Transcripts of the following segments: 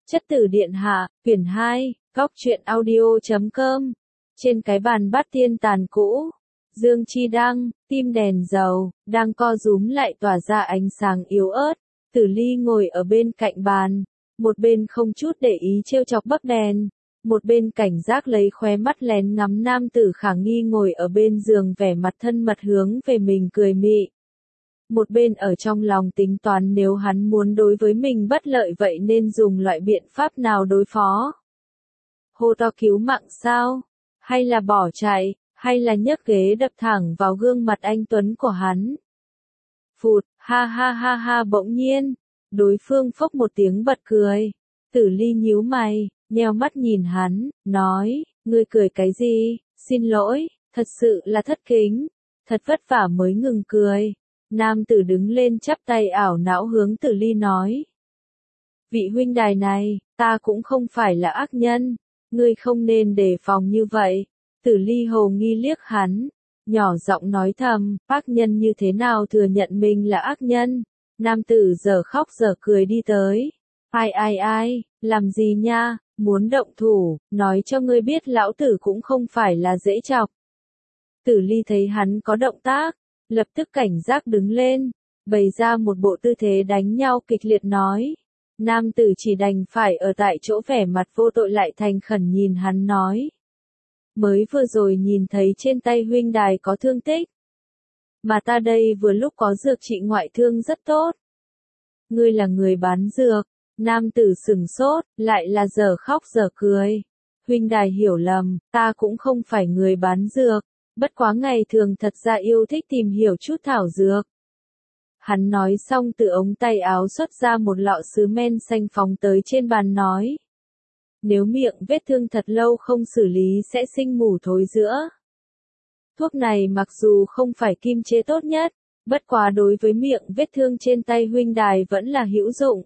Chất tử điện hạ, quyển 2, góc truyện audio.com. Trên cái bàn bát tiên tàn cũ, dương chi đăng, tim đèn dầu, đang co rúm lại tỏa ra ánh sáng yếu ớt. Tử Ly ngồi ở bên cạnh bàn, một bên không chút để ý trêu chọc bấc đèn, một bên cảnh giác lấy khóe mắt lén ngắm nam tử khả nghi ngồi ở bên giường vẻ mặt thân mật hướng về mình cười mị. Một bên ở trong lòng tính toán nếu hắn muốn đối với mình bất lợi vậy nên dùng loại biện pháp nào đối phó. Hô to cứu mạng sao? Hay là bỏ chạy? Hay là nhấc ghế đập thẳng vào gương mặt anh Tuấn của hắn? Phụt, ha ha ha ha bỗng nhiên. Đối phương phốc một tiếng bật cười. Tử Ly nhíu mày, nheo mắt nhìn hắn, nói, ngươi cười cái gì? Xin lỗi, thật sự là thất kính. Thật vất vả mới ngừng cười. Nam tử đứng lên chắp tay ảo não hướng Tử Ly nói. Vị huynh đài này, ta cũng không phải là ác nhân, ngươi không nên đề phòng như vậy. Tử Ly hồ nghi liếc hắn, nhỏ giọng nói thầm, ác nhân như thế nào thừa nhận mình là ác nhân. Nam tử giờ khóc giờ cười đi tới. Ai, làm gì nha, muốn động thủ, nói cho ngươi biết lão tử cũng không phải là dễ chọc. Tử Ly thấy hắn có động tác, lập tức cảnh giác đứng lên, bày ra một bộ tư thế đánh nhau kịch liệt nói. Nam tử chỉ đành phải ở tại chỗ vẻ mặt vô tội lại thành khẩn nhìn hắn nói. Mới vừa rồi nhìn thấy trên tay huynh đài có thương tích. Mà ta đây vừa lúc có dược trị ngoại thương rất tốt. Ngươi là người bán dược. Nam tử sừng sốt, lại là giờ khóc giờ cười. Huynh đài hiểu lầm, ta cũng không phải người bán dược. Bất quá ngày thường thật ra yêu thích tìm hiểu chút thảo dược. Hắn nói xong từ ống tay áo xuất ra một lọ sứ men xanh phóng tới trên bàn nói. Nếu miệng vết thương thật lâu không xử lý sẽ sinh mủ thối rữa. Thuốc này mặc dù không phải kim chế tốt nhất, bất quá đối với miệng vết thương trên tay huynh đài vẫn là hữu dụng.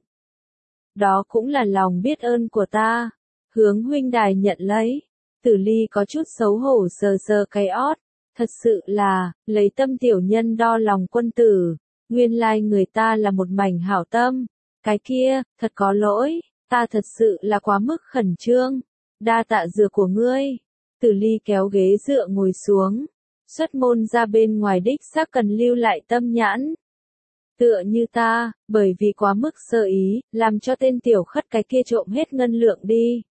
Đó cũng là lòng biết ơn của ta. Hướng huynh đài nhận lấy. Tử Ly có chút xấu hổ sờ sờ cái ót. Thật sự là, lấy tâm tiểu nhân đo lòng quân tử. Nguyên lai người ta là một mảnh hảo tâm. Cái kia, thật có lỗi. Ta thật sự là quá mức khẩn trương. Đa tạ dược của ngươi. Tử Ly kéo ghế dựa ngồi xuống. Xuất môn ra bên ngoài đích xác cần lưu lại tâm nhãn. Tựa như ta, bởi vì quá mức sơ ý, làm cho tên tiểu khất cái kia trộm hết ngân lượng đi.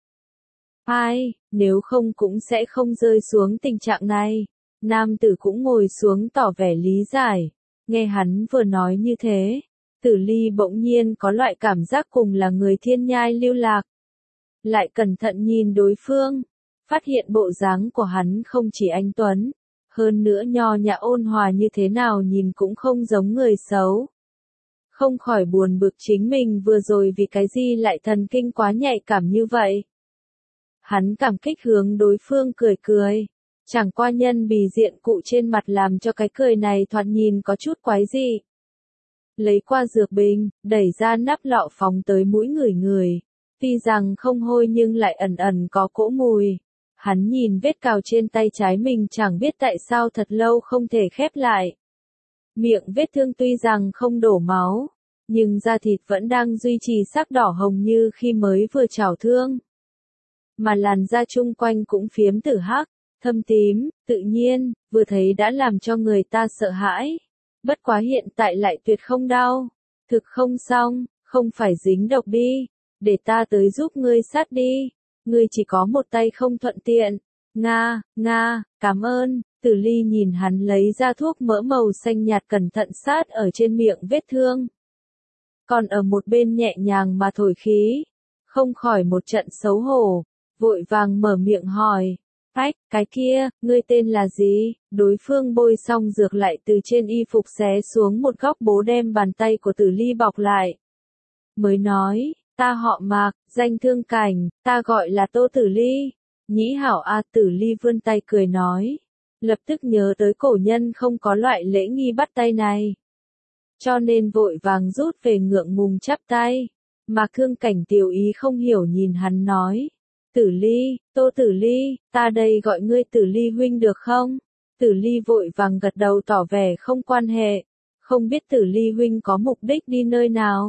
Ai, nếu không cũng sẽ không rơi xuống tình trạng này. Nam tử cũng ngồi xuống tỏ vẻ lý giải. Nghe hắn vừa nói như thế, Tử Ly bỗng nhiên có loại cảm giác cùng là người thiên nhai lưu lạc. Lại cẩn thận nhìn đối phương, phát hiện bộ dáng của hắn không chỉ anh tuấn, hơn nữa nho nhã ôn hòa như thế nào nhìn cũng không giống người xấu. Không khỏi buồn bực chính mình vừa rồi vì cái gì lại thần kinh quá nhạy cảm như vậy. Hắn cảm kích hướng đối phương cười cười. Chẳng qua nhân bì diện cụ trên mặt làm cho cái cười này thoạt nhìn có chút quái dị. Lấy qua dược bình, đẩy ra nắp lọ phóng tới mũi người. Tuy rằng không hôi nhưng lại ẩn ẩn có cỗ mùi. Hắn nhìn vết cào trên tay trái mình chẳng biết tại sao thật lâu không thể khép lại. Miệng vết thương tuy rằng không đổ máu, nhưng da thịt vẫn đang duy trì sắc đỏ hồng như khi mới vừa chảo thương. Mà làn da chung quanh cũng phiếm tử hắc, thâm tím, tự nhiên, vừa thấy đã làm cho người ta sợ hãi. Bất quá hiện tại lại tuyệt không đau. Thực không xong, không phải dính độc đi. Để ta tới giúp ngươi sát đi. Ngươi chỉ có một tay không thuận tiện. Nga, cảm ơn. Tử Ly nhìn hắn lấy ra thuốc mỡ màu xanh nhạt cẩn thận sát ở trên miệng vết thương. Còn ở một bên nhẹ nhàng mà thổi khí. Không khỏi một trận xấu hổ. Vội vàng mở miệng hỏi. Cái kia, ngươi tên là gì? Đối phương bôi xong dược lại từ trên y phục xé xuống một góc bố đem bàn tay của Tử Ly bọc lại. Mới nói, ta họ Mạc, danh Thương Cảnh, ta gọi là Tô Tử Ly. Nhĩ hảo a. Tử Ly vươn tay cười nói. Lập tức nhớ tới cổ nhân không có loại lễ nghi bắt tay này. Cho nên vội vàng rút về ngượng ngùng chắp tay. Mạc Thương Cảnh tiểu ý không hiểu nhìn hắn nói. Tử Ly, Tô Tử Ly, ta đây gọi ngươi Tử Ly huynh được không? Tử Ly vội vàng gật đầu tỏ vẻ không quan hệ. Không biết Tử Ly huynh có mục đích đi nơi nào?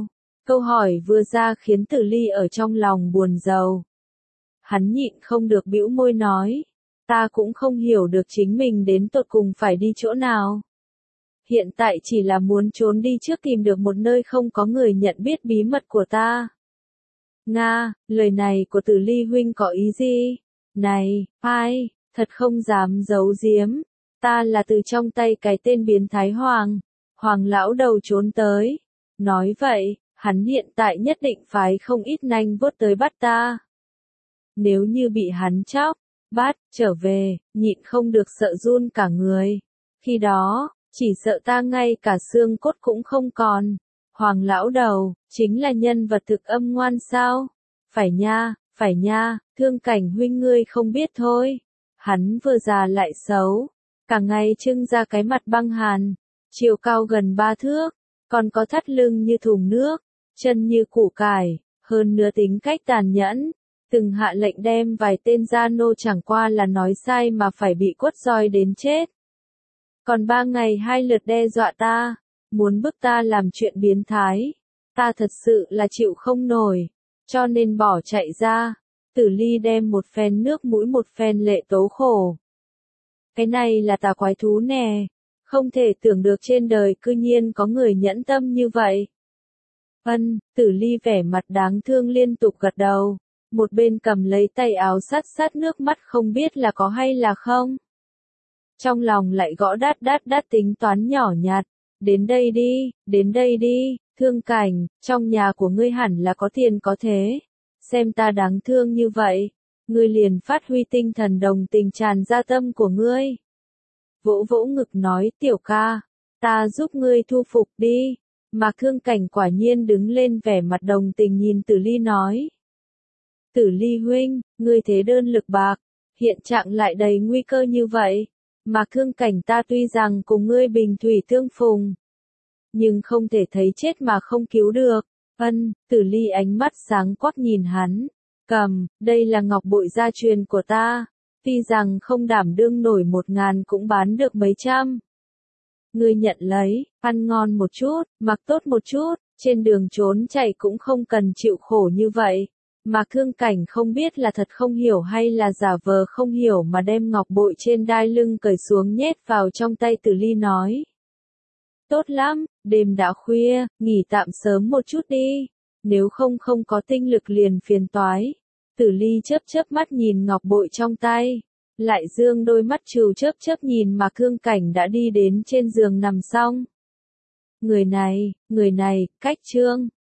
Câu hỏi vừa ra khiến Tử Ly ở trong lòng buồn rầu. Hắn nhịn không được bĩu môi nói, ta cũng không hiểu được chính mình đến tột cùng phải đi chỗ nào. Hiện tại chỉ là muốn trốn đi trước tìm được một nơi không có người nhận biết bí mật của ta. Nga, lời này của Tử Ly huynh có ý gì? Này, ai, thật không dám giấu giếm. Ta là từ trong tay cái tên biến thái Hoàng lão đầu trốn tới. Nói vậy, hắn hiện tại nhất định phải không ít nanh vuốt tới bắt ta. Nếu như bị hắn chóc, bắt, trở về, nhịn không được sợ run cả người. Khi đó, chỉ sợ ta ngay cả xương cốt cũng không còn. Hoàng lão đầu, chính là nhân vật thực âm ngoan sao? Phải nha, Thương Cảnh huynh ngươi không biết thôi. Hắn vừa già lại xấu, cả ngày trưng ra cái mặt băng hàn, chiều cao gần 3 thước, còn có thắt lưng như thùng nước, chân như củ cải, hơn nữa tính cách tàn nhẫn. Từng hạ lệnh đem vài tên gia nô chẳng qua là nói sai mà phải bị quất roi đến chết. Còn 3 ngày 2 lượt đe dọa ta, muốn bức ta làm chuyện biến thái. Ta thật sự là chịu không nổi, cho nên bỏ chạy ra. Tử Ly đem một phen nước mũi một phen lệ tố khổ. Cái này là tà quái thú nè, không thể tưởng được trên đời cư nhiên có người nhẫn tâm như vậy. Tử Ly vẻ mặt đáng thương liên tục gật đầu, một bên cầm lấy tay áo sát nước mắt không biết là có hay là không. Trong lòng lại gõ đát tính toán nhỏ nhặt, đến đây đi, Thương Cảnh, trong nhà của ngươi hẳn là có tiền có thế. Xem ta đáng thương như vậy, ngươi liền phát huy tinh thần đồng tình tràn ra tâm của ngươi. Vỗ vỗ ngực nói, tiểu ca, ta giúp ngươi thu phục đi. Mà Thương Cảnh quả nhiên đứng lên vẻ mặt đồng tình nhìn Tử Ly nói. Tử Ly huynh, ngươi thế đơn lực bạc, hiện trạng lại đầy nguy cơ như vậy. Mà Thương Cảnh ta tuy rằng cùng ngươi bình thủy tương phùng, nhưng không thể thấy chết mà không cứu được. Tử Ly ánh mắt sáng quắc nhìn hắn. Cầm, đây là ngọc bội gia truyền của ta. Tuy rằng không đảm đương nổi 1000 cũng bán được mấy trăm. Ngươi nhận lấy, ăn ngon một chút, mặc tốt một chút, trên đường trốn chạy cũng không cần chịu khổ như vậy. Mà Thương Cảnh không biết là thật không hiểu hay là giả vờ không hiểu mà đem ngọc bội trên đai lưng cởi xuống nhét vào trong tay Tử Ly nói. Tốt lắm, đêm đã khuya, nghỉ tạm sớm một chút đi, nếu không có tinh lực liền phiền toái. Tử Ly chớp mắt nhìn ngọc bội trong tay, lại dương đôi mắt trừu chớp nhìn mà Thương Cảnh đã đi đến trên giường nằm xong. Người này, cách Trương